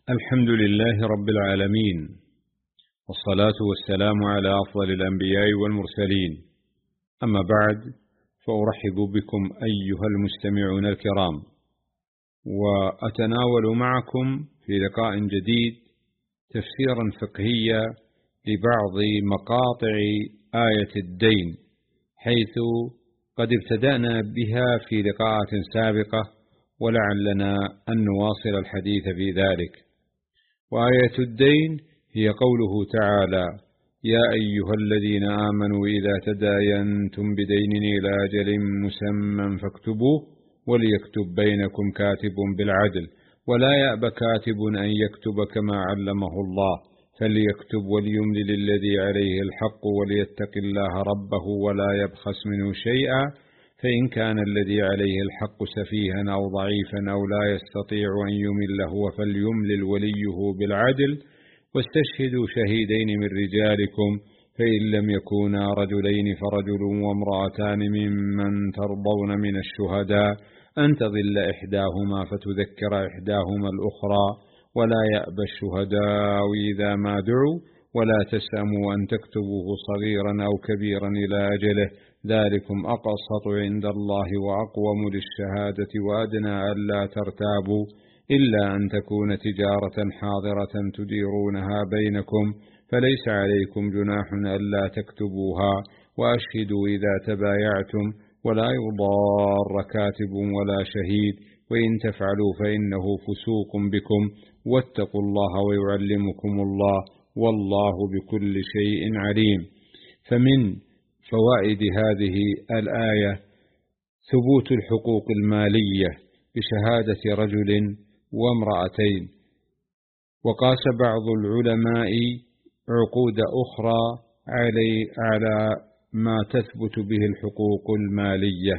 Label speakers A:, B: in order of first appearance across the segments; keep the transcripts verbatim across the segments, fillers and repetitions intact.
A: الحمد لله رب العالمين، والصلاة والسلام على أفضل الأنبياء والمرسلين. أما بعد، فأرحب بكم أيها المستمعون الكرام، وأتناول معكم في لقاء جديد تفسيرا فقهيا لبعض مقاطع آية الدين، حيث قد ابتدأنا بها في لقاءات سابقة، ولعلنا أن نواصل الحديث في ذلك. وآية الدين هي قوله تعالى: يا أيها الذين آمنوا إذا تداينتم بدين إلى أجل مسمى فاكتبوه وليكتب بينكم كاتب بالعدل ولا يأب كاتب أن يكتب كما علمه الله فليكتب وليملل الذي عليه الحق وليتق الله ربه ولا يبخس منه شيئا، فإن كان الذي عليه الحق سفيها أو ضعيفا أو لا يستطيع أن يمل هو فليملل وليه بالعدل واستشهدوا شهيدين من رجالكم، فإن لم يكونا رجلين فرجل وامرأتان ممن ترضون من الشهداء أن تضل إحداهما فتذكر إحداهما الأخرى ولا يأبى الشهداء إذا ما دعوا ولا تسأموا أن تكتبوه صغيرا أو كبيرا إلى أجله، ذلكم أقسط عند الله وأقوم للشهادة وأدنى ألا ترتابوا إلا أن تكون تجارة حاضرة تديرونها بينكم فليس عليكم جناح ألا تكتبوها، وأشهدوا إذا تبايعتم ولا يضار كاتب ولا شهيد، وإن تفعلوا فإنه فسوق بكم، واتقوا الله ويعلمكم الله والله بكل شيء عليم. فمن فوائد هذه الآية ثبوت الحقوق المالية بشهادة رجل وامرأتين، وقاس بعض العلماء عقود أخرى علي على ما تثبت به الحقوق المالية.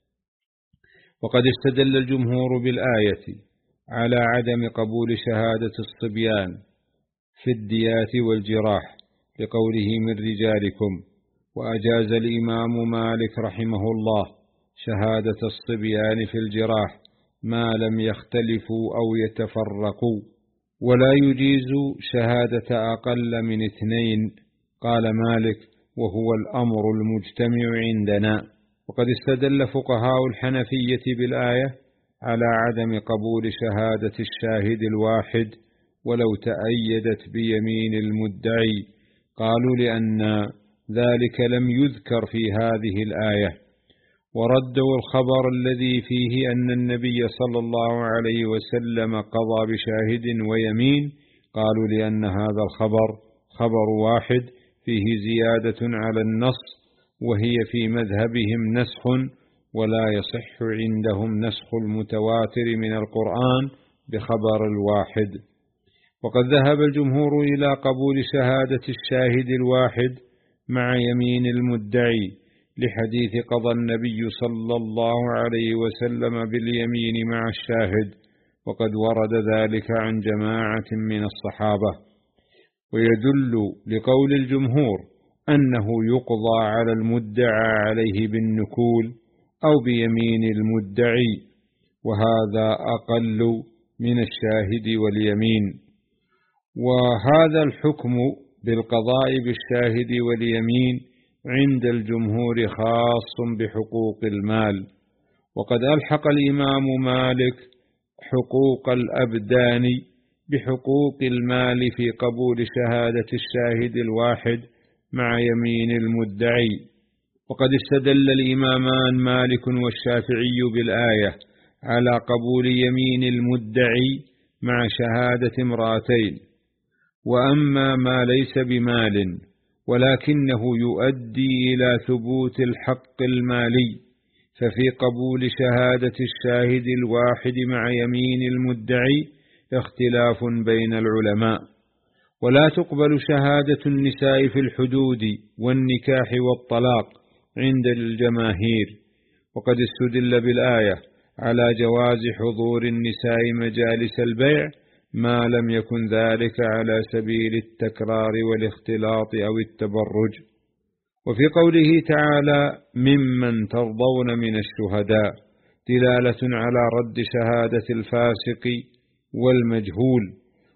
A: وقد استدل الجمهور بالآية على عدم قبول شهادة الصبيان في الديات والجراح لقوله من رجالكم، وأجاز الإمام مالك رحمه الله شهادة الصبيان في الجراح ما لم يختلفوا أو يتفرقوا، ولا يجيز شهادة أقل من اثنين، قال مالك وهو الأمر المجتمع عندنا. وقد استدل فقهاء الحنفية بالآية على عدم قبول شهادة الشاهد الواحد ولو تأيدت بيمين المدعي، قالوا لأن ذلك لم يذكر في هذه الآية، وردوا الخبر الذي فيه أن النبي صلى الله عليه وسلم قضى بشاهد ويمين، قالوا لأن هذا الخبر خبر واحد فيه زيادة على النص، وهي في مذهبهم نسخ، ولا يصح عندهم نسخ المتواتر من القرآن بخبر الواحد. وقد ذهب الجمهور إلى قبول شهادة الشاهد الواحد مع يمين المدعي لحديث قضى النبي صلى الله عليه وسلم باليمين مع الشاهد، وقد ورد ذلك عن جماعة من الصحابة. ويدل لقول الجمهور أنه يقضى على المدعى عليه بالنكول أو بيمين المدعي، وهذا أقل من الشاهد واليمين. وهذا الحكم بالقضاء بالشاهد واليمين عند الجمهور خاص بحقوق المال. وقد ألحق الإمام مالك حقوق الأبدان بحقوق المال في قبول شهادة الشاهد الواحد مع يمين المدعي. وقد استدل الإمامان مالك والشافعي بالآية على قبول يمين المدعي مع شهادة امرأتين. وأما ما ليس بمال ولكنه يؤدي إلى ثبوت الحق المالي، ففي قبول شهادة الشاهد الواحد مع يمين المدعي اختلاف بين العلماء، ولا تقبل شهادة النساء في الحدود والنكاح والطلاق عند الجماهير. وقد استدل بالآية على جواز حضور النساء مجالس البيع ما لم يكن ذلك على سبيل التكرار والاختلاط أو التبرج. وفي قوله تعالى ممن ترضون من الشهداء دلالة على رد شهادة الفاسق والمجهول،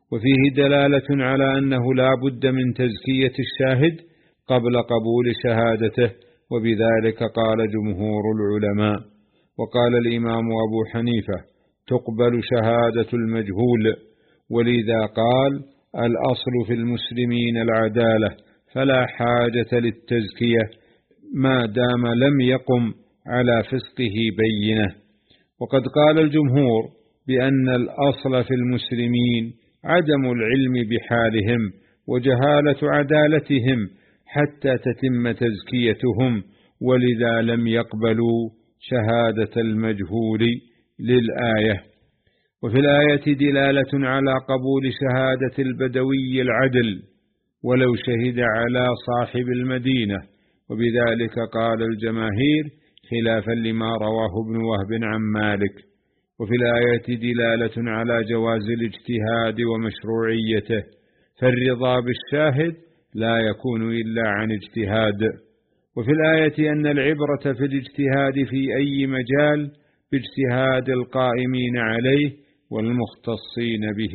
A: وفيه دلالة على أنه لا بد من تزكية الشاهد قبل قبول شهادته، وبذلك قال جمهور العلماء. وقال الإمام أبو حنيفة: تقبل شهادة المجهول، ولذا قال: الأصل في المسلمين العدالة، فلا حاجة للتزكية ما دام لم يقم على فسقه بينة. وقد قال الجمهور بأن الأصل في المسلمين عدم العلم بحالهم وجهالة عدالتهم حتى تتم تزكيتهم، ولذا لم يقبلوا شهادة المجهول للآية. وفي الآية دلالة على قبول شهادة البدوي العدل ولو شهد على صاحب المدينة، وبذلك قال الجماهير خلافا لما رواه ابن وهب عن مالك. وفي الآية دلالة على جواز الاجتهاد ومشروعيته، فالرضا بالشاهد لا يكون إلا عن اجتهاد. وفي الآية أن العبرة في الاجتهاد في أي مجال باجتهاد القائمين عليه والمختصين به،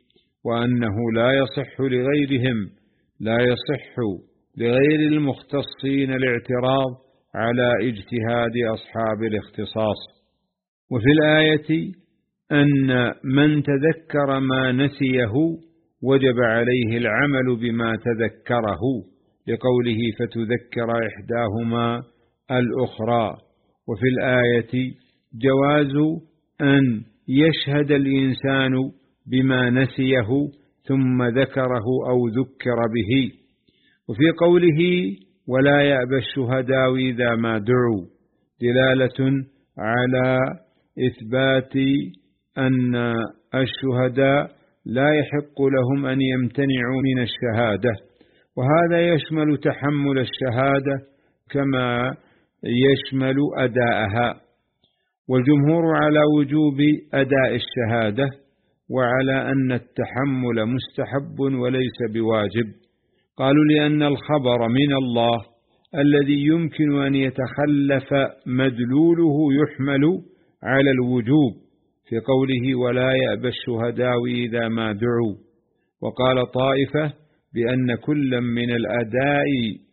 A: وأنه لا يصح لغيرهم لا يصح لغير المختصين الاعتراض على اجتهاد أصحاب الاختصاص. وفي الآية أن من تذكر ما نسيه وجب عليه العمل بما تذكره، لقوله: فتذكر إحداهما الأخرى. وفي الآية جواز أن يشهد الإنسان بما نسيه ثم ذكره أو ذكر به. وفي قوله: ولا يأبى الشهداء إذا ما دعوا، دلالة على إثبات أن الشهداء لا يحق لهم أن يمتنعوا من الشهادة، وهذا يشمل تحمل الشهادة كما يشمل أداءها. والجمهور على وجوب أداء الشهادة، وعلى أن التحمل مستحب وليس بواجب. قالوا: لأن الخبر من الله الذي يمكن أن يتخلف مدلوله يحمل على الوجوب في قوله: ولا يأبى الشهداء إذا ما دعوا. وقال طائفة بأن كل من الأداء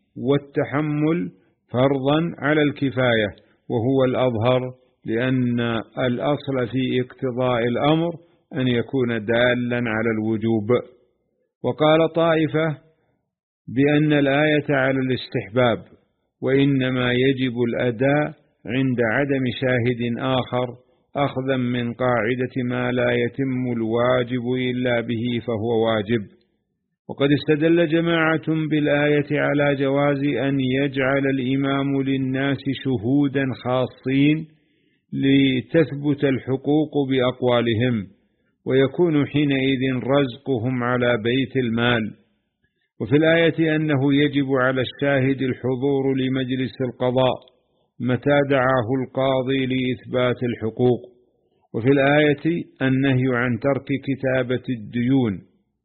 A: والتحمل فرضا على الكفاية، وهو الأظهر، لأن الأصل في اقتضاء الأمر أن يكون دالا على الوجوب. وقال طائفة بأن الآية على الاستحباب، وإنما يجب الأداء عند عدم شاهد آخر، أخذا من قاعدة ما لا يتم الواجب إلا به فهو واجب. وقد استدل جماعة بالآية على جواز أن يجعل الإمام للناس شهودا خاصين لتثبت الحقوق بأقوالهم، ويكون حينئذ رزقهم على بيت المال. وفي الآية أنه يجب على الشاهد الحضور لمجلس القضاء متى دعاه القاضي لإثبات الحقوق. وفي الآية النهي عن ترك كتابة الديون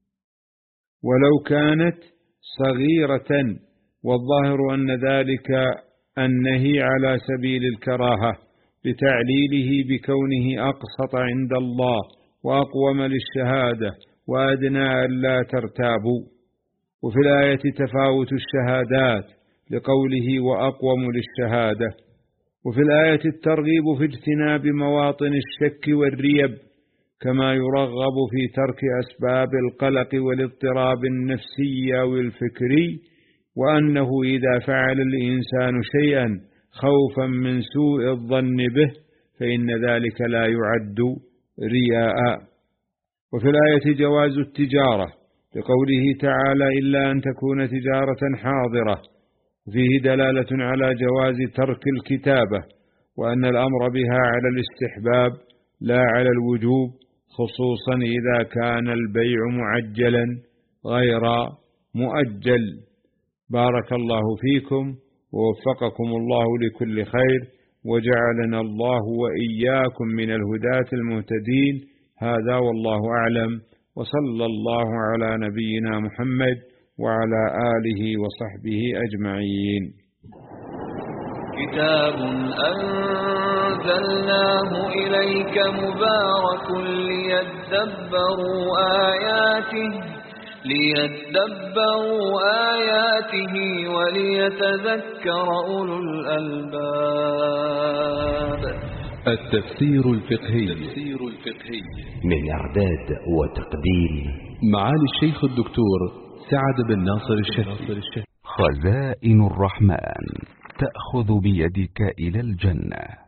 A: ولو كانت صغيرة، والظاهر أن ذلك النهي على سبيل الكراهة لتعليله بكونه أقسط عند الله وأقوم للشهادة وأدنى ألا ترتابوا. وفي الآية تفاوت الشهادات لقوله: وأقوم للشهادة. وفي الآية الترغيب في اجتناب مواطن الشك والريب، كما يرغب في ترك أسباب القلق والاضطراب النفسي أو الفكري، وأنه إذا فعل الإنسان شيئا خوفا من سوء الظن به فإن ذلك لا يعد رياء. وفي الآية جواز التجارة لقوله تعالى: إلا أن تكون تجارة حاضرة، وفيه دلالة على جواز ترك الكتابة، وأن الأمر بها على الاستحباب لا على الوجوب، خصوصا إذا كان البيع معجلا غير مؤجل. بارك الله فيكم ووفقكم الله لكل خير، وجعلنا الله وإياكم من الهداة المهتدين. هذا والله أعلم، وصلى الله على نبينا محمد وعلى آله وصحبه أجمعين.
B: كتاب أنزلناه إليك مبارك ليدبروا آياته ليدبروا آياته وليتذكر أولو الألباب.
C: التفسير الفقهي
D: من إعداد وتقديم
C: معالي الشيخ الدكتور سعد بن ناصر الشهري.
D: خزائن الرحمن تأخذ بيدك إلى الجنة.